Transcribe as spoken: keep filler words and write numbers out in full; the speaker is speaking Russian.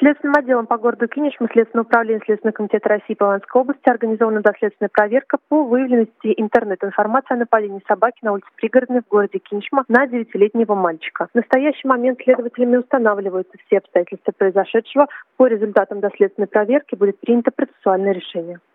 Следственным отделом по городу Кинешма Следственного управления Следственного комитета России по Луганской области организована доследственная проверка по выявленности интернет-информации о нападении собаки на улице Пригородной в городе Кинешма на девятилетнего мальчика. В настоящий момент следователями устанавливаются все обстоятельства произошедшего. По результатам доследственной проверки будет принято процессуальное решение.